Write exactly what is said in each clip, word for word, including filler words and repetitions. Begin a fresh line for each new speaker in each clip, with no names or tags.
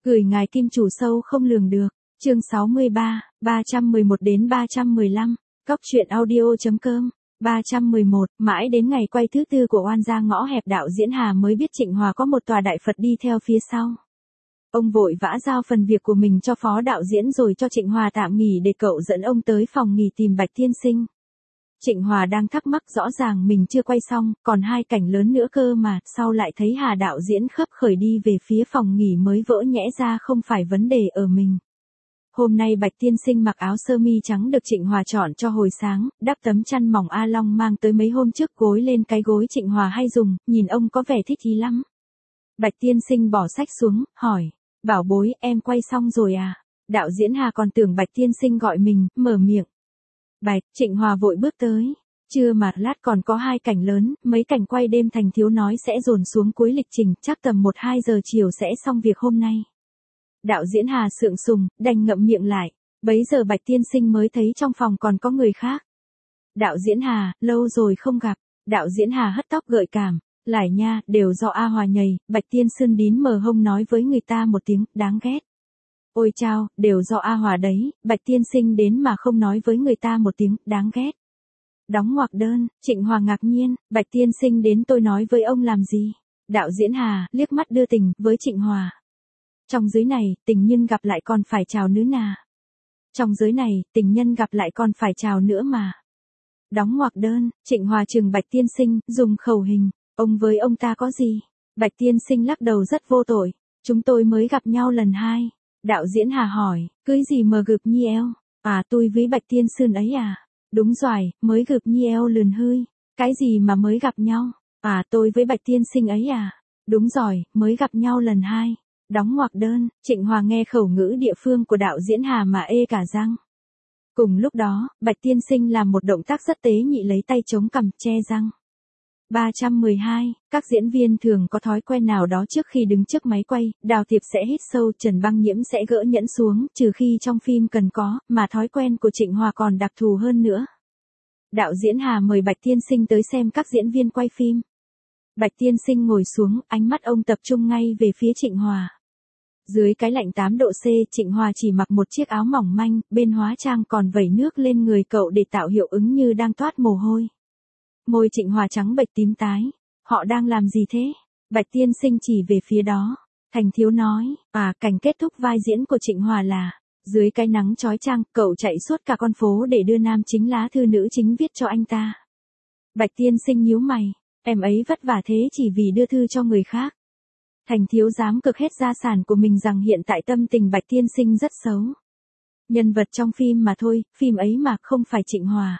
Gửi ngài kim chủ sâu không lường được. Chương sáu mươi ba, ba trăm mười một đến ba trăm mười lăm. Cóc truyện audio.com. ba trăm mười một, mãi đến ngày quay thứ tư của Oan Gia Ngõ Hẹp, đạo diễn Hà mới biết Trịnh Hòa có một tòa đại Phật đi theo phía sau. Ông vội vã giao phần việc của mình cho phó đạo diễn rồi cho Trịnh Hòa tạm nghỉ để cậu dẫn ông tới phòng nghỉ tìm Bạch Tiên Sinh. Trịnh Hòa đang thắc mắc, rõ ràng mình chưa quay xong, còn hai cảnh lớn nữa cơ mà, sau lại thấy Hà đạo diễn khấp khởi đi về phía phòng nghỉ mới vỡ nhẽ ra không phải vấn đề ở mình. Hôm nay Bạch Tiên Sinh mặc áo sơ mi trắng được Trịnh Hòa chọn cho hồi sáng, đắp tấm chăn mỏng A Long mang tới mấy hôm trước gối lên cái gối Trịnh Hòa hay dùng, nhìn ông có vẻ thích ý lắm. Bạch Tiên Sinh bỏ sách xuống, hỏi, bảo bối, em quay xong rồi à? Đạo diễn Hà còn tưởng Bạch Tiên Sinh gọi mình, mở miệng. Bạch, Trịnh Hòa vội bước tới. Chưa mà, lát còn có hai cảnh lớn, mấy cảnh quay đêm Thành Thiếu nói sẽ dồn xuống cuối lịch trình, chắc tầm một hai giờ chiều sẽ xong việc hôm nay. Đạo diễn Hà sượng sùng, đành ngậm miệng lại. Bấy giờ Bạch Tiên Sinh mới thấy trong phòng còn có người khác. Đạo diễn Hà, lâu rồi không gặp. Đạo diễn Hà hất tóc gợi cảm. Lại nha, đều do A Hòa nhầy. Bạch Tiên Sơn đín mờ hông nói với người ta một tiếng, đáng ghét. Ôi chao, đều do A Hòa đấy, Bạch Tiên Sinh đến mà không nói với người ta một tiếng, đáng ghét. Đóng ngoặc đơn, Trịnh Hòa ngạc nhiên, Bạch Tiên Sinh đến tôi nói với ông làm gì? Đạo diễn Hà, liếc mắt đưa tình, với Trịnh Hòa. Trong giới này, tình nhân gặp lại còn phải chào nữa nà. Trong giới này, tình nhân gặp lại còn phải chào nữa mà. Đóng ngoặc đơn, Trịnh Hòa trừng Bạch Tiên Sinh, dùng khẩu hình, ông với ông ta có gì? Bạch Tiên Sinh lắc đầu rất vô tội, chúng tôi mới gặp nhau lần hai. Đạo diễn Hà hỏi, cưới gì mờ gực nhi eo? À tôi với Bạch Tiên Sơn ấy à? Đúng rồi, mới gực nhi eo lườn hơi. Cái gì mà mới gặp nhau? À tôi với Bạch Tiên Sinh ấy à? Đúng rồi, mới gặp nhau lần hai. Đóng ngoặc đơn, Trịnh Hòa nghe khẩu ngữ địa phương của đạo diễn Hà mà ê cả răng. Cùng lúc đó, Bạch Tiên Sinh làm một động tác rất tế nhị, lấy tay chống cằm, che răng. ba trăm mười hai, các diễn viên thường có thói quen nào đó trước khi đứng trước máy quay, Đào Tiệp sẽ hít sâu, Trần Băng Nhiễm sẽ gỡ nhẫn xuống, trừ khi trong phim cần có, mà thói quen của Trịnh Hòa còn đặc thù hơn nữa. Đạo diễn Hà mời Bạch Tiên Sinh tới xem các diễn viên quay phim. Bạch Tiên Sinh ngồi xuống, ánh mắt ông tập trung ngay về phía Trịnh Hòa. Dưới cái lạnh tám độ C, Trịnh Hòa chỉ mặc một chiếc áo mỏng manh, bên hóa trang còn vẩy nước lên người cậu để tạo hiệu ứng như đang toát mồ hôi. Môi Trịnh Hòa trắng bệch tím tái. Họ đang làm gì thế? Bạch Tiên Sinh chỉ về phía đó. Thành Thiếu nói, à, cảnh kết thúc vai diễn của Trịnh Hòa là, dưới cái nắng chói chang, cậu chạy suốt cả con phố để đưa nam chính lá thư nữ chính viết cho anh ta. Bạch Tiên Sinh nhíu mày, em ấy vất vả thế chỉ vì đưa thư cho người khác. Thành Thiếu dám cực hết gia sản của mình rằng hiện tại tâm tình Bạch Tiên Sinh rất xấu. Nhân vật trong phim mà thôi, phim ấy mà không phải Trịnh Hòa.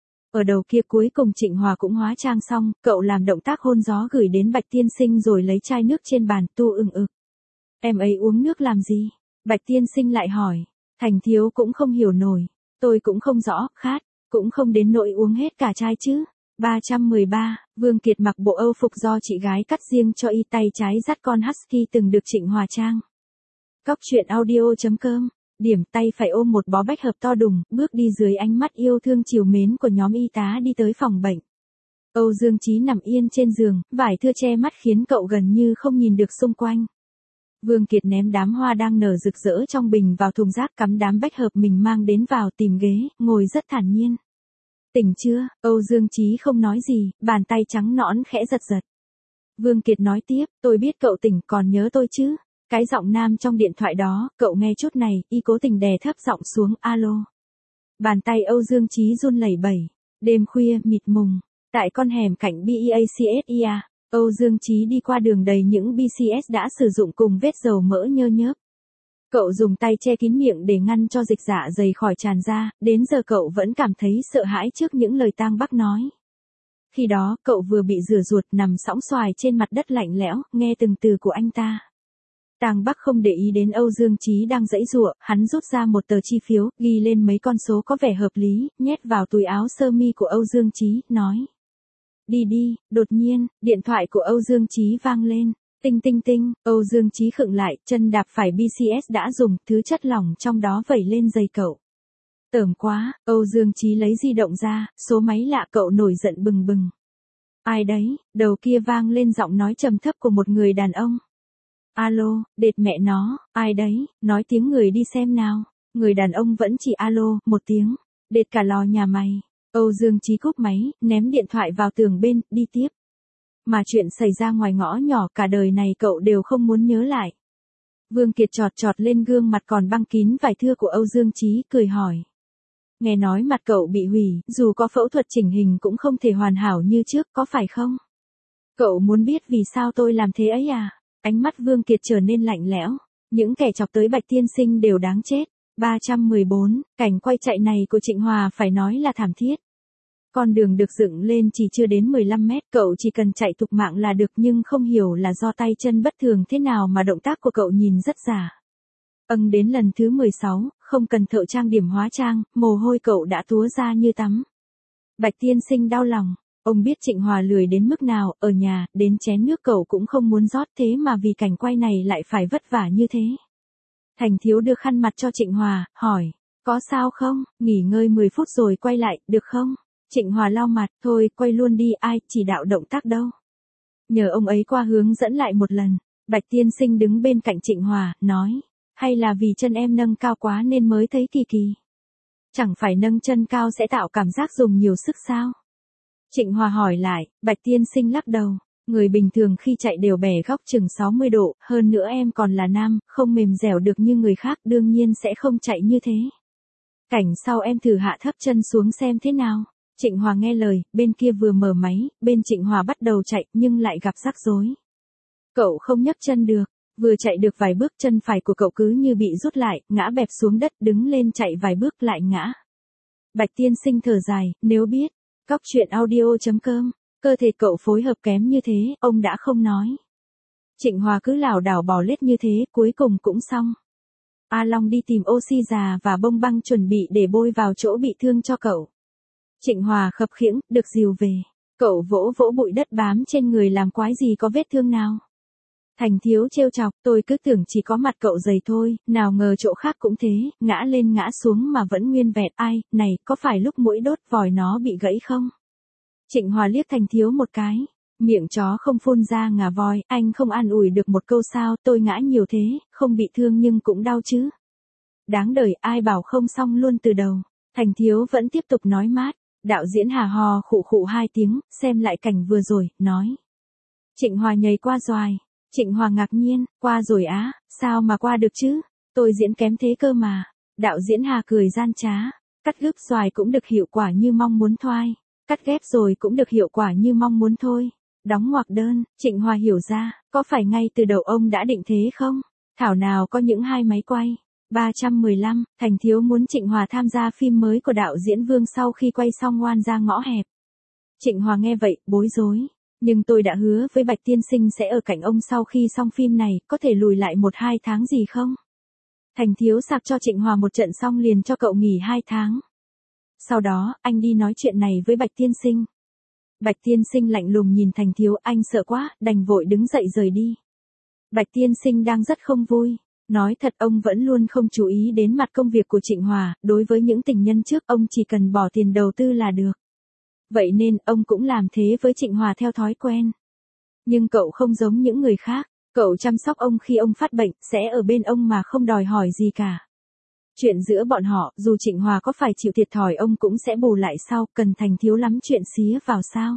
Ở đầu kia cuối cùng Trịnh Hòa cũng hóa trang xong, cậu làm động tác hôn gió gửi đến Bạch Tiên Sinh rồi lấy chai nước trên bàn, tu ưng ực. Em ấy uống nước làm gì? Bạch Tiên Sinh lại hỏi. Thành Thiếu cũng không hiểu nổi. Tôi cũng không rõ, khát, cũng không đến nỗi uống hết cả chai chứ. ba trăm mười ba, Vương Kiệt mặc bộ Âu phục do chị gái cắt riêng cho y, tay trái dắt con husky từng được Trịnh Hòa trang. Cóc truyện audio.com. Điểm tay phải ôm một bó bách hợp to đùng, bước đi dưới ánh mắt yêu thương chiều mến của nhóm y tá đi tới phòng bệnh. Âu Dương Chí nằm yên trên giường, vải thưa che mắt khiến cậu gần như không nhìn được xung quanh. Vương Kiệt ném đám hoa đang nở rực rỡ trong bình vào thùng rác, cắm đám bách hợp mình mang đến vào tìm ghế, ngồi rất thản nhiên. Tỉnh chưa? Âu Dương Chí không nói gì, bàn tay trắng nõn khẽ giật giật. Vương Kiệt nói tiếp, tôi biết cậu tỉnh, còn nhớ tôi chứ? Cái giọng nam trong điện thoại đó, cậu nghe chút này, y cố tình đè thấp giọng xuống, alo. Bàn tay Âu Dương Chí run lẩy bẩy. Đêm khuya, mịt mùng, tại con hẻm cạnh BEACSIA, Âu Dương Chí đi qua đường đầy những bê xê ét đã sử dụng cùng vết dầu mỡ nhơ nhớp. Cậu dùng tay che kín miệng để ngăn cho dịch dạ dày khỏi tràn ra, đến giờ cậu vẫn cảm thấy sợ hãi trước những lời Tang Bắc nói. Khi đó, cậu vừa bị rửa ruột nằm sõng xoài trên mặt đất lạnh lẽo, nghe từng từ của anh ta. Tang Bắc không để ý đến Âu Dương Chí đang giãy giụa, hắn rút ra một tờ chi phiếu, ghi lên mấy con số có vẻ hợp lý, nhét vào túi áo sơ mi của Âu Dương Chí, nói. Đi đi, đột nhiên, điện thoại của Âu Dương Chí vang lên. Tinh tinh tinh, Âu Dương Chí khựng lại, chân đạp phải bê xê ét đã dùng, thứ chất lỏng trong đó vẩy lên giày cậu. Tởm quá, Âu Dương Chí lấy di động ra, số máy lạ, cậu nổi giận bừng bừng. Ai đấy? Đầu kia vang lên giọng nói trầm thấp của một người đàn ông. Alo, đệt mẹ nó, ai đấy, nói tiếng người đi xem nào. Người đàn ông vẫn chỉ alo, một tiếng, đệt cả lò nhà mày. Âu Dương Chí cúp máy, ném điện thoại vào tường bên, đi tiếp. Mà chuyện xảy ra ngoài ngõ nhỏ cả đời này cậu đều không muốn nhớ lại. Vương Kiệt chọt chọt lên gương mặt còn băng kín vải thưa của Âu Dương Chí, cười hỏi. Nghe nói mặt cậu bị hủy, dù có phẫu thuật chỉnh hình cũng không thể hoàn hảo như trước, có phải không? Cậu muốn biết vì sao tôi làm thế ấy à? Ánh mắt Vương Kiệt trở nên lạnh lẽo. Những kẻ chọc tới Bạch Tiên Sinh đều đáng chết. ba trăm mười bốn, cảnh quay chạy này của Trịnh Hòa phải nói là thảm thiết. Con đường được dựng lên chỉ chưa đến mười lăm mét, cậu chỉ cần chạy thục mạng là được, nhưng không hiểu là do tay chân bất thường thế nào mà động tác của cậu nhìn rất giả. Âng đến lần thứ mười sáu, không cần thợ trang điểm hóa trang, mồ hôi cậu đã túa ra như tắm. Bạch Tiên Sinh đau lòng, ông biết Trịnh Hòa lười đến mức nào, ở nhà, đến chén nước cậu cũng không muốn rót, thế mà vì cảnh quay này lại phải vất vả như thế. Thành Thiếu đưa khăn mặt cho Trịnh Hòa, hỏi, có sao không, nghỉ ngơi mười phút rồi quay lại, được không? Trịnh Hòa lau mặt, thôi, quay luôn đi, ai chỉ đạo động tác đâu. Nhờ ông ấy qua hướng dẫn lại một lần. Bạch Tiên Sinh đứng bên cạnh Trịnh Hòa, nói, hay là vì chân em nâng cao quá nên mới thấy kỳ kỳ. Chẳng phải nâng chân cao sẽ tạo cảm giác dùng nhiều sức sao? Trịnh Hòa hỏi lại, Bạch Tiên Sinh lắc đầu, người bình thường khi chạy đều bẻ góc chừng sáu mươi độ, hơn nữa em còn là nam, không mềm dẻo được như người khác, đương nhiên sẽ không chạy như thế. Cảnh sau em thử hạ thấp chân xuống xem thế nào. Trịnh Hòa nghe lời, bên kia vừa mở máy, bên Trịnh Hòa bắt đầu chạy, nhưng lại gặp rắc rối. Cậu không nhấc chân được, vừa chạy được vài bước chân phải của cậu cứ như bị rút lại, ngã bẹp xuống đất, đứng lên chạy vài bước lại ngã. Bạch Tiên Sinh thở dài, nếu biết, Cóc truyện audio chấm com, cơ thể cậu phối hợp kém như thế, ông đã không nói. Trịnh Hòa cứ lảo đảo bò lết như thế, cuối cùng cũng xong. A Long đi tìm oxy già và bông băng chuẩn bị để bôi vào chỗ bị thương cho cậu. Trịnh Hòa khập khiễng, được dìu về. Cậu vỗ vỗ bụi đất bám trên người làm quái gì có vết thương nào. Thành Thiếu trêu chọc, tôi cứ tưởng chỉ có mặt cậu dày thôi, nào ngờ chỗ khác cũng thế, ngã lên ngã xuống mà vẫn nguyên vẹn. Ai, này, có phải lúc mũi đốt vòi nó bị gãy không? Trịnh Hòa liếc Thành Thiếu một cái. Miệng chó không phun ra ngà voi, anh không an ủi được một câu sao, tôi ngã nhiều thế, không bị thương nhưng cũng đau chứ. Đáng đời, ai bảo không xong luôn từ đầu. Thành Thiếu vẫn tiếp tục nói mát. Đạo diễn hà hò khụ khụ hai tiếng, xem lại cảnh vừa rồi, nói. Trịnh Hòa nhảy qua doài. Trịnh Hòa ngạc nhiên, qua rồi á, sao mà qua được chứ? Tôi diễn kém thế cơ mà. Đạo diễn hà cười gian trá. Cắt gấp doài cũng được hiệu quả như mong muốn thoai. Cắt ghép rồi cũng được hiệu quả như mong muốn thôi. Đóng ngoặc đơn, Trịnh Hòa hiểu ra, có phải ngay từ đầu ông đã định thế không? Thảo nào có những hai máy quay. ba trăm mười lăm, Thành Thiếu muốn Trịnh Hòa tham gia phim mới của đạo diễn Vương sau khi quay xong Oan Gia Ngõ Hẹp. Trịnh Hòa nghe vậy, bối rối. Nhưng tôi đã hứa với Bạch Tiên Sinh sẽ ở cạnh ông sau khi xong phim này, có thể lùi lại một hai tháng gì không? Thành Thiếu sạc cho Trịnh Hòa một trận xong liền cho cậu nghỉ hai tháng. Sau đó, anh đi nói chuyện này với Bạch Tiên Sinh. Bạch Tiên Sinh lạnh lùng nhìn Thành Thiếu, anh sợ quá, đành vội đứng dậy rời đi. Bạch Tiên Sinh đang rất không vui. Nói thật ông vẫn luôn không chú ý đến mặt công việc của Trịnh Hòa, đối với những tình nhân trước ông chỉ cần bỏ tiền đầu tư là được. Vậy nên ông cũng làm thế với Trịnh Hòa theo thói quen. Nhưng cậu không giống những người khác, cậu chăm sóc ông khi ông phát bệnh, sẽ ở bên ông mà không đòi hỏi gì cả. Chuyện giữa bọn họ, dù Trịnh Hòa có phải chịu thiệt thòi ông cũng sẽ bù lại sau, cần Thành Thiếu lắm chuyện xía vào sao.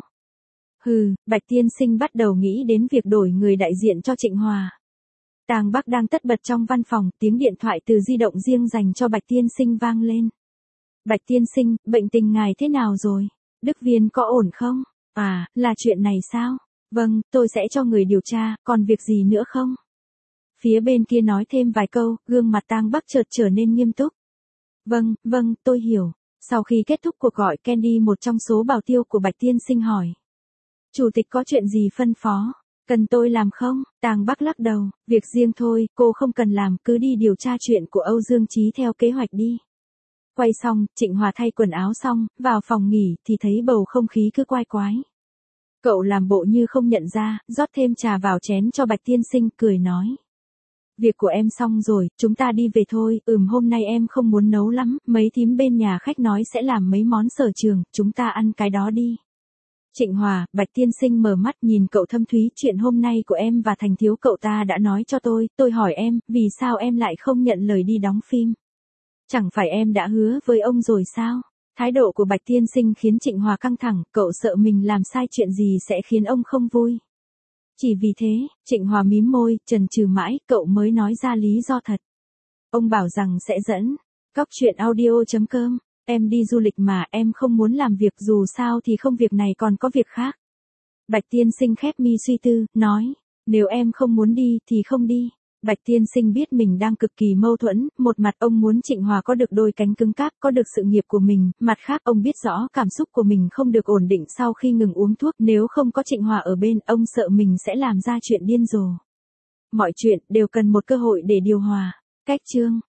Hừ, Bạch Tiên Sinh bắt đầu nghĩ đến việc đổi người đại diện cho Trịnh Hòa. Tàng Bắc đang tất bật trong văn phòng, tiếng điện thoại từ di động riêng dành cho Bạch Tiên Sinh vang lên. Bạch Tiên Sinh, bệnh tình ngài thế nào rồi? Đức Viên có ổn không? À, là chuyện này sao? Vâng, tôi sẽ cho người điều tra, còn việc gì nữa không? Phía bên kia nói thêm vài câu, gương mặt Tang Bắc chợt trở nên nghiêm túc. Vâng, vâng, tôi hiểu. Sau khi kết thúc cuộc gọi, Candy một trong số bảo tiêu của Bạch Tiên Sinh hỏi. Chủ tịch có chuyện gì phân phó? Cần tôi làm không? Tang Bắc lắc đầu, việc riêng thôi, cô không cần làm, cứ đi điều tra chuyện của Âu Dương Chí theo kế hoạch đi. Quay xong, Trịnh Hòa thay quần áo xong, vào phòng nghỉ, thì thấy bầu không khí cứ quái quái. Cậu làm bộ như không nhận ra, rót thêm trà vào chén cho Bạch Tiên Sinh, cười nói. Việc của em xong rồi, chúng ta đi về thôi, ừm hôm nay em không muốn nấu lắm, mấy thím bên nhà khách nói sẽ làm mấy món sở trường, chúng ta ăn cái đó đi. Trịnh Hòa, Bạch Tiên Sinh mở mắt nhìn cậu thâm thúy, chuyện hôm nay của em và Thành Thiếu cậu ta đã nói cho tôi, tôi hỏi em, vì sao em lại không nhận lời đi đóng phim? Chẳng phải em đã hứa với ông rồi sao? Thái độ của Bạch Tiên Sinh khiến Trịnh Hòa căng thẳng, cậu sợ mình làm sai chuyện gì sẽ khiến ông không vui. Chỉ vì thế, Trịnh Hòa mím môi, chần chừ mãi, cậu mới nói ra lý do thật. Ông bảo rằng sẽ dẫn. Cóc truyện audio chấm com. Em đi du lịch mà, em không muốn làm việc, dù sao thì không việc này còn có việc khác. Bạch Tiên Sinh khép mi suy tư, nói, nếu em không muốn đi thì không đi. Bạch Tiên Sinh biết mình đang cực kỳ mâu thuẫn, một mặt ông muốn Trịnh Hòa có được đôi cánh cứng cáp, có được sự nghiệp của mình, mặt khác ông biết rõ cảm xúc của mình không được ổn định sau khi ngừng uống thuốc, nếu không có Trịnh Hòa ở bên, ông sợ mình sẽ làm ra chuyện điên rồ. Mọi chuyện đều cần một cơ hội để điều hòa. Cách chương